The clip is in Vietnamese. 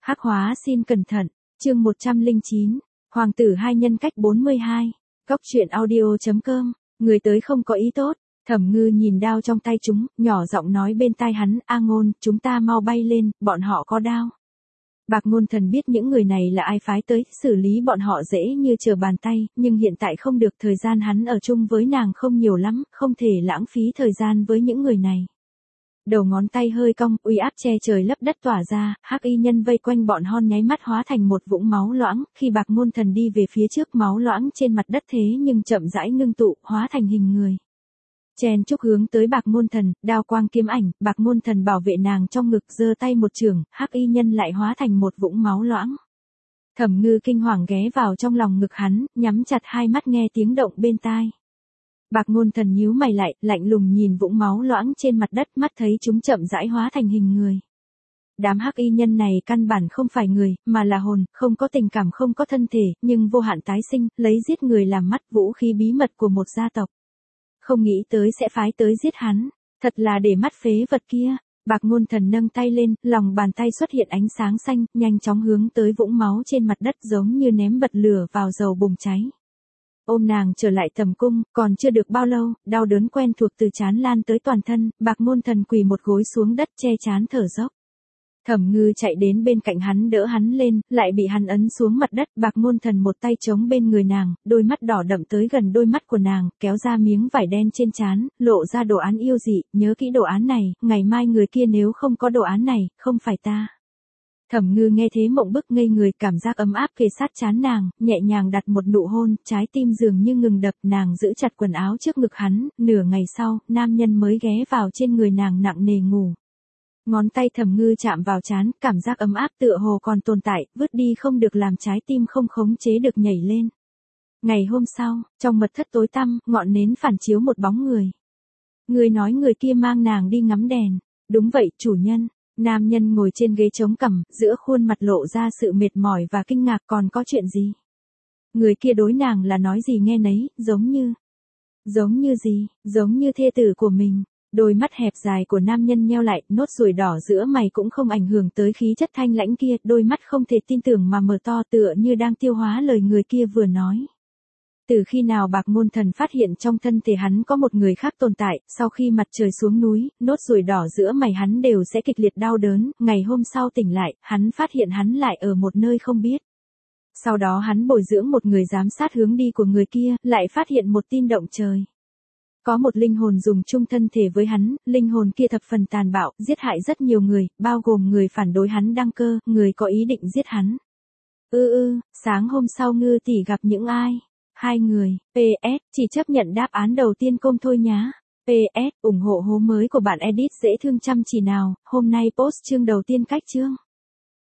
Hắc hóa xin cẩn thận, chương 109, Hoàng tử hai nhân cách 42, Góc truyện audio.com, người tới không có ý tốt, Thẩm Ngư nhìn đao trong tay chúng, nhỏ giọng nói bên tai hắn, A Ngôn, chúng ta mau bay lên, bọn họ có đao. Bạc Ngôn Thần biết những người này là ai phái tới, xử lý bọn họ dễ như trở bàn tay, nhưng hiện tại không được, thời gian hắn ở chung với nàng không nhiều lắm, không thể lãng phí thời gian với những người này. Đầu ngón tay hơi cong, uy áp che trời lấp đất tỏa ra, hắc y nhân vây quanh bọn hon nháy mắt hóa thành một vũng máu loãng, khi Bạc Ngôn Thần đi về phía trước máu loãng trên mặt đất thế nhưng chậm rãi ngưng tụ, hóa thành hình người. Chen chúc hướng tới Bạc Ngôn Thần, đao quang kiếm ảnh, Bạc Ngôn Thần bảo vệ nàng trong ngực, giơ tay một chưởng, hắc y nhân lại hóa thành một vũng máu loãng. Thẩm Ngư kinh hoàng ghé vào trong lòng ngực hắn, nhắm chặt hai mắt nghe tiếng động bên tai. Bạc Ngôn Thần nhíu mày lại, lạnh lùng nhìn vũng máu loãng trên mặt đất, mắt thấy chúng chậm rãi hóa thành hình người. Đám hắc y nhân này căn bản không phải người, mà là hồn, không có tình cảm, không có thân thể, nhưng vô hạn tái sinh, lấy giết người làm mắt, vũ khí bí mật của một gia tộc. Không nghĩ tới sẽ phái tới giết hắn, thật là để mắt phế vật kia. Bạc Ngôn Thần nâng tay lên, lòng bàn tay xuất hiện ánh sáng xanh, nhanh chóng hướng tới vũng máu trên mặt đất, giống như ném bật lửa vào dầu bùng cháy. Ôm nàng trở lại tầm cung, còn chưa được bao lâu, đau đớn quen thuộc từ trán lan tới toàn thân, Bạc Ngôn Thần quỳ một gối xuống đất che trán thở dốc. Thẩm Ngư chạy đến bên cạnh hắn đỡ hắn lên, lại bị hắn ấn xuống mặt đất, Bạc Ngôn Thần một tay chống bên người nàng, đôi mắt đỏ đậm tới gần đôi mắt của nàng, kéo ra miếng vải đen trên trán, lộ ra đồ án yêu dị, nhớ kỹ đồ án này, ngày mai người kia nếu không có đồ án này, không phải ta. Thẩm Ngư nghe thế mộng bức ngây người, cảm giác ấm áp kề sát trán nàng, nhẹ nhàng đặt một nụ hôn, trái tim dường như ngừng đập, nàng giữ chặt quần áo trước ngực hắn, nửa ngày sau, nam nhân mới ghé vào trên người nàng nặng nề ngủ. Ngón tay Thẩm Ngư chạm vào trán, cảm giác ấm áp tựa hồ còn tồn tại, vứt đi không được làm trái tim không khống chế được nhảy lên. Ngày hôm sau, trong mật thất tối tăm, ngọn nến phản chiếu một bóng người. Người nói người kia mang nàng đi ngắm đèn. Đúng vậy, chủ nhân. Nam nhân ngồi trên ghế chống cằm, giữa khuôn mặt lộ ra sự mệt mỏi và kinh ngạc, còn có chuyện gì? Người kia đối nàng là nói gì nghe nấy, giống như gì, giống như thê tử của mình. Đôi mắt hẹp dài của nam nhân nheo lại, nốt ruồi đỏ giữa mày cũng không ảnh hưởng tới khí chất thanh lãnh kia, đôi mắt không thể tin tưởng mà mở to tựa như đang tiêu hóa lời người kia vừa nói. Từ khi nào Bạc Ngôn Thần phát hiện trong thân thể hắn có một người khác tồn tại, sau khi mặt trời xuống núi, nốt ruồi đỏ giữa mày hắn đều sẽ kịch liệt đau đớn, ngày hôm sau tỉnh lại, hắn phát hiện hắn lại ở một nơi không biết. Sau đó hắn bồi dưỡng một người giám sát hướng đi của người kia, lại phát hiện một tin động trời. Có một linh hồn dùng chung thân thể với hắn, linh hồn kia thập phần tàn bạo, giết hại rất nhiều người, bao gồm người phản đối hắn đăng cơ, người có ý định giết hắn. Sáng hôm sau Ngư tỷ gặp những ai? 2 người, PS, chỉ chấp nhận đáp án đầu tiên công thôi nhá. PS, ủng hộ hố mới của bạn edit dễ thương chăm chỉ nào, hôm nay post chương đầu tiên cách chương.